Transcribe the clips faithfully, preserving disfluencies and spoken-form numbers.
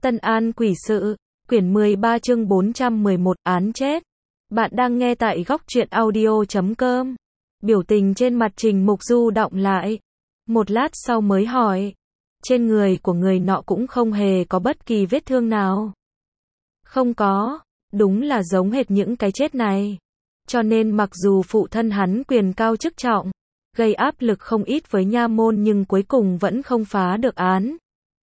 Tân An quỷ sự, quyển mười ba chương bốn trăm mười một, án chết. Bạn đang nghe tại góc truyện audio chấm com. Biểu tình trên mặt Trình Mục Du đọng lại. Một lát sau mới hỏi. Trên người của người nọ cũng không hề có bất kỳ vết thương nào. Không có, đúng là giống hệt những cái chết này. Cho nên mặc dù phụ thân hắn quyền cao chức trọng, gây áp lực không ít với nha môn nhưng cuối cùng vẫn không phá được án.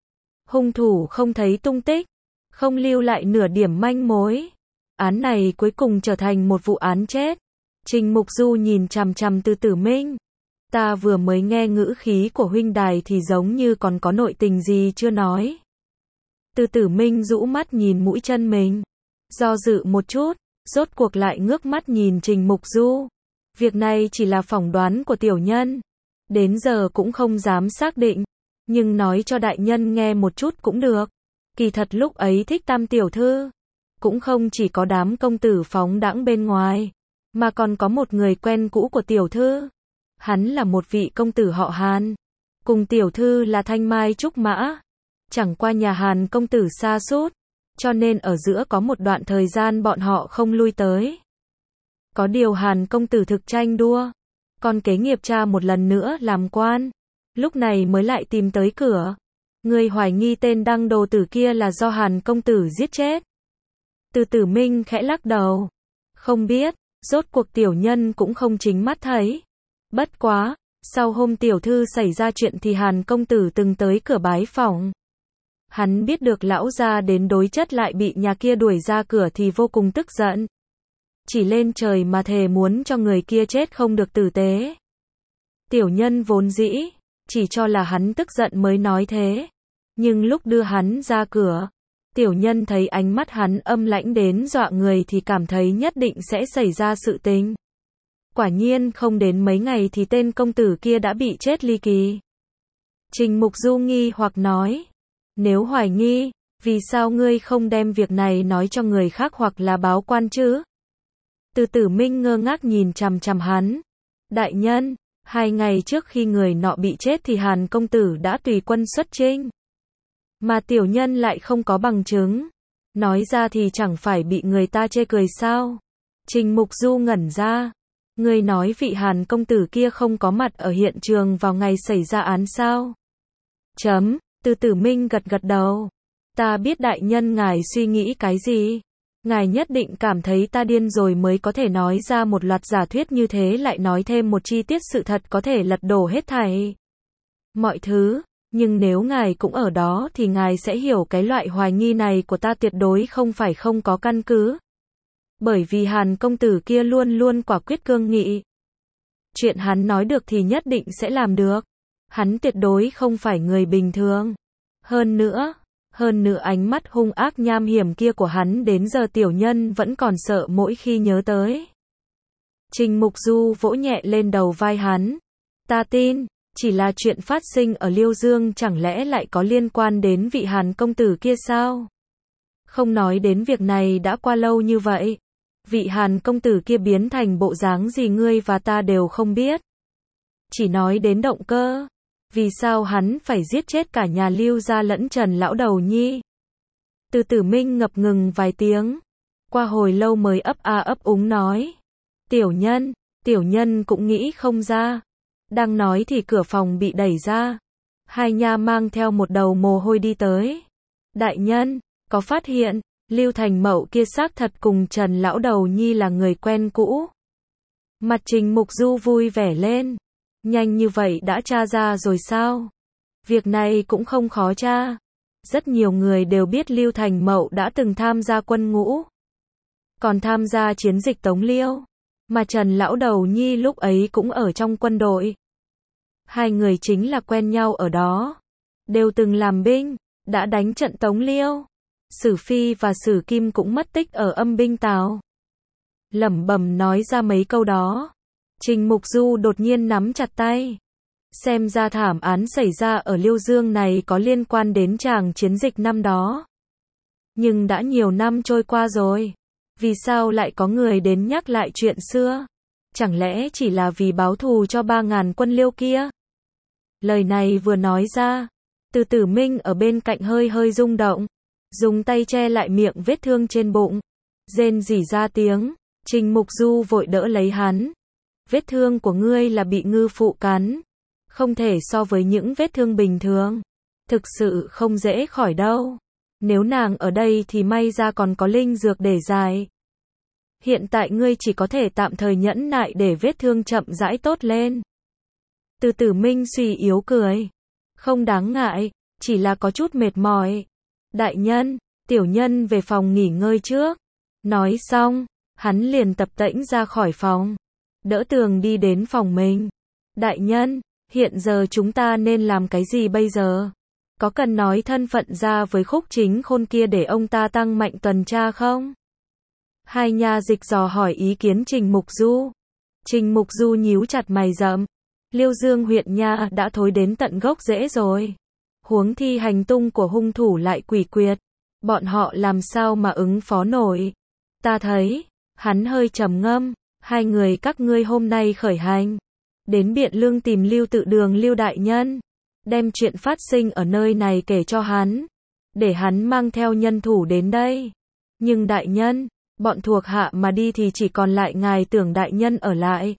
Hung thủ không thấy tung tích, không lưu lại nửa điểm manh mối. Án này cuối cùng trở thành một vụ án chết. Trình Mục Du nhìn chằm chằm Từ Tử Minh. Ta vừa mới nghe ngữ khí của huynh đài thì giống như còn có nội tình gì chưa nói. Từ Tử Minh rũ mắt nhìn mũi chân mình. Do dự một chút, rốt cuộc lại ngước mắt nhìn Trình Mục Du. Việc này chỉ là phỏng đoán của tiểu nhân. Đến giờ cũng không dám xác định. Nhưng nói cho đại nhân nghe một chút cũng được. Kỳ thật lúc ấy thích Tam tiểu thư. Cũng không chỉ có đám công tử phóng đãng bên ngoài. Mà còn có một người quen cũ của tiểu thư. Hắn là một vị công tử họ Hàn. Cùng tiểu thư là thanh mai trúc mã. Chẳng qua nhà Hàn công tử xa sút. Cho nên ở giữa có một đoạn thời gian bọn họ không lui tới. Có điều Hàn công tử thực tranh đua. Còn kế nghiệp cha một lần nữa làm quan. Lúc này mới lại tìm tới cửa. Người hoài nghi tên đăng đồ tử kia là do Hàn công tử giết chết. Từ Tử Minh khẽ lắc đầu. Không biết, rốt cuộc tiểu nhân cũng không chính mắt thấy. Bất quá, sau hôm tiểu thư xảy ra chuyện thì Hàn công tử từng tới cửa bái phỏng. Hắn biết được lão gia đến đối chất lại bị nhà kia đuổi ra cửa thì vô cùng tức giận. Chỉ lên trời mà thề muốn cho người kia chết không được tử tế. Tiểu nhân vốn dĩ chỉ cho là hắn tức giận mới nói thế. Nhưng lúc đưa hắn ra cửa, tiểu nhân thấy ánh mắt hắn âm lãnh đến dọa người thì cảm thấy nhất định sẽ xảy ra sự tình. Quả nhiên không đến mấy ngày thì tên công tử kia đã bị chết ly kỳ. Trình Mục Du nghi hoặc nói. Nếu hoài nghi, vì sao ngươi không đem việc này nói cho người khác hoặc là báo quan chứ? Từ Tử Minh ngơ ngác nhìn chằm chằm hắn. Đại nhân, hai ngày trước khi người nọ bị chết thì Hàn công tử đã tùy quân xuất chinh. Mà tiểu nhân lại không có bằng chứng. Nói ra thì chẳng phải bị người ta chê cười sao? Trình Mục Du ngẩn ra. Ngươi nói vị Hàn công tử kia không có mặt ở hiện trường vào ngày xảy ra án sao? Chấm, Từ Tử Minh gật gật đầu. Ta biết đại nhân ngài suy nghĩ cái gì. Ngài nhất định cảm thấy ta điên rồi mới có thể nói ra một loạt giả thuyết như thế lại nói thêm một chi tiết sự thật có thể lật đổ hết thảy. Mọi thứ, nhưng nếu ngài cũng ở đó thì ngài sẽ hiểu cái loại hoài nghi này của ta tuyệt đối không phải không có căn cứ. Bởi vì Hàn công tử kia luôn luôn quả quyết cương nghị. Chuyện hắn nói được thì nhất định sẽ làm được. Hắn tuyệt đối không phải người bình thường. Hơn nữa, hơn nữa ánh mắt hung ác nham hiểm kia của hắn đến giờ tiểu nhân vẫn còn sợ mỗi khi nhớ tới. Trình Mục Du vỗ nhẹ lên đầu vai hắn. Ta tin, chỉ là chuyện phát sinh ở Liêu Dương chẳng lẽ lại có liên quan đến vị Hàn công tử kia sao? Không nói đến việc này đã qua lâu như vậy. Vị Hàn công tử kia biến thành bộ dáng gì ngươi và ta đều không biết. Chỉ nói đến động cơ. Vì sao hắn phải giết chết cả nhà Lưu gia lẫn Trần lão đầu nhi? Từ Tử Minh ngập ngừng vài tiếng. Qua hồi lâu mới ấp a ấp úng nói. Tiểu nhân, tiểu nhân cũng nghĩ không ra. Đang nói thì cửa phòng bị đẩy ra. Hai nha mang theo một đầu mồ hôi đi tới. Đại nhân, có phát hiện, Lưu Thành Mậu kia xác thật cùng Trần lão đầu nhi là người quen cũ. Mặt Trình Mục Du vui vẻ lên. Nhanh như vậy đã tra ra rồi sao? Việc này cũng không khó tra. Rất nhiều người đều biết Lưu Thành Mậu đã từng tham gia quân ngũ. Còn tham gia chiến dịch Tống Liêu. Mà Trần lão đầu nhi lúc ấy cũng ở trong quân đội. Hai người chính là quen nhau ở đó. Đều từng làm binh, đã đánh trận Tống Liêu. Sử Phi và Sử Kim cũng mất tích ở âm binh Tào. Lẩm bẩm nói ra mấy câu đó. Trình Mục Du đột nhiên nắm chặt tay. Xem ra thảm án xảy ra ở Liêu Dương này có liên quan đến tràng chiến dịch năm đó. Nhưng đã nhiều năm trôi qua rồi. Vì sao lại có người đến nhắc lại chuyện xưa? Chẳng lẽ chỉ là vì báo thù cho ba ngàn quân Liêu kia? Lời này vừa nói ra, Từ Tử Minh ở bên cạnh hơi hơi rung động. dùng tay che lại miệng vết thương trên bụng. Rên rỉ ra tiếng, Trình Mục Du vội đỡ lấy hắn. Vết thương của ngươi là bị ngư phụ cắn. Không thể so với những vết thương bình thường. Thực sự không dễ khỏi đâu. Nếu nàng ở đây thì may ra còn có linh dược để giải. Hiện tại ngươi chỉ có thể tạm thời nhẫn nại để vết thương chậm rãi tốt lên. Từ Tử Minh suy yếu cười. Không đáng ngại, chỉ là có chút mệt mỏi. Đại nhân, tiểu nhân về phòng nghỉ ngơi trước. Nói xong, hắn liền tập tễnh ra khỏi phòng. Đỡ Tường đi đến phòng mình. Đại nhân, hiện giờ chúng ta nên làm cái gì bây giờ? Có cần nói thân phận ra với Khúc Chính Khôn kia để ông ta tăng mạnh tuần tra không? Hai nha dịch dò hỏi ý kiến Trình Mục Du. Trình Mục Du nhíu chặt mày rậm. Liêu Dương huyện nha đã thối đến tận gốc rễ rồi. Huống thi hành tung của hung thủ lại quỷ quyệt. Bọn họ làm sao mà ứng phó nổi? Ta thấy, hắn hơi trầm ngâm, hai người các ngươi hôm nay khởi hành. Đến Biện Lương tìm Lưu Tự Đường Lưu đại nhân. Đem chuyện phát sinh ở nơi này kể cho hắn. Để hắn mang theo nhân thủ đến đây. Nhưng đại nhân, bọn thuộc hạ mà đi thì chỉ còn lại ngài Tưởng đại nhân ở lại.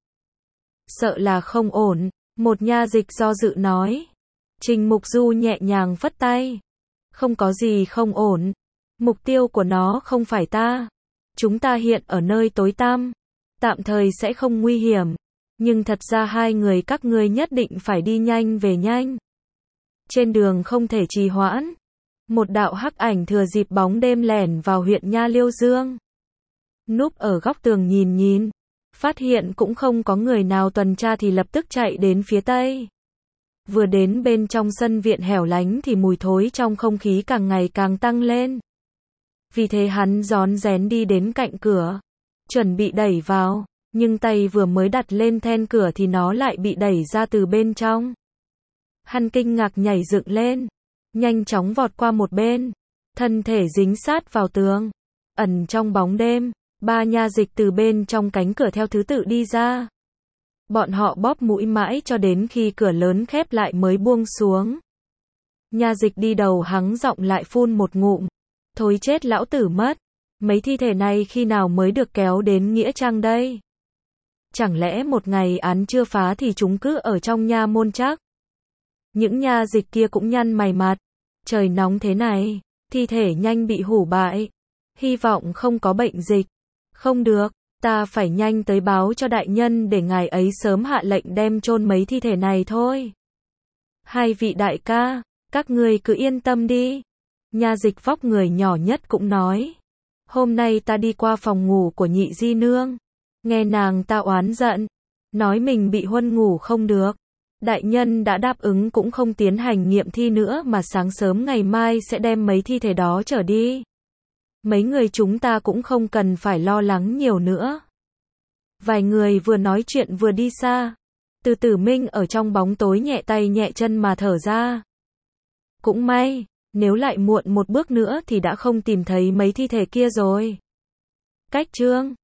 Sợ là không ổn, một nha dịch do dự nói. Trình Mục Du nhẹ nhàng phất tay. Không có gì không ổn. Mục tiêu của nó không phải ta. Chúng ta hiện ở nơi tối tăm. Tạm thời sẽ không nguy hiểm. Nhưng thật ra hai người các ngươi nhất định phải đi nhanh về nhanh. Trên đường không thể trì hoãn. Một đạo hắc ảnh thừa dịp bóng đêm lẻn vào huyện nha Liêu Dương. Núp ở góc tường nhìn nhìn. Phát hiện cũng không có người nào tuần tra thì lập tức chạy đến phía tây. Vừa đến bên trong sân viện hẻo lánh thì mùi thối trong không khí càng ngày càng tăng lên. Vì thế hắn rón rén đi đến cạnh cửa. Chuẩn bị đẩy vào. Nhưng tay vừa mới đặt lên then cửa thì nó lại bị đẩy ra từ bên trong. Hắn kinh ngạc nhảy dựng lên. Nhanh chóng vọt qua một bên. Thân thể dính sát vào tường. Ẩn trong bóng đêm. Ba nha dịch từ bên trong cánh cửa theo thứ tự đi ra. Bọn họ bóp mũi mãi cho đến khi cửa lớn khép lại mới buông xuống. Nha dịch đi đầu hắng giọng lại phun một ngụm. Thối chết lão tử mất. Mấy thi thể này khi nào mới được kéo đến Nghĩa Trang đây? Chẳng lẽ một ngày án chưa phá thì chúng cứ ở trong nha môn chắc? Những nha dịch kia cũng nhăn mày mặt. Trời nóng thế này, thi thể nhanh bị hủ bại. Hy vọng không có bệnh dịch. Không được, ta phải nhanh tới báo cho đại nhân để ngài ấy sớm hạ lệnh đem chôn mấy thi thể này thôi. Hai vị đại ca, các ngươi cứ yên tâm đi. Nha dịch vóc người nhỏ nhất cũng nói. Hôm nay ta đi qua phòng ngủ của nhị di nương. Nghe nàng ta oán giận. Nói mình bị huân ngủ không được. Đại nhân đã đáp ứng cũng không tiến hành nghiệm thi nữa mà sáng sớm ngày mai sẽ đem mấy thi thể đó trở đi. Mấy người chúng ta cũng không cần phải lo lắng nhiều nữa. Vài người vừa nói chuyện vừa đi xa. Từ Tử Minh ở trong bóng tối nhẹ tay nhẹ chân mà thở ra. Cũng may, nếu lại muộn một bước nữa thì đã không tìm thấy mấy thi thể kia rồi. Cách chương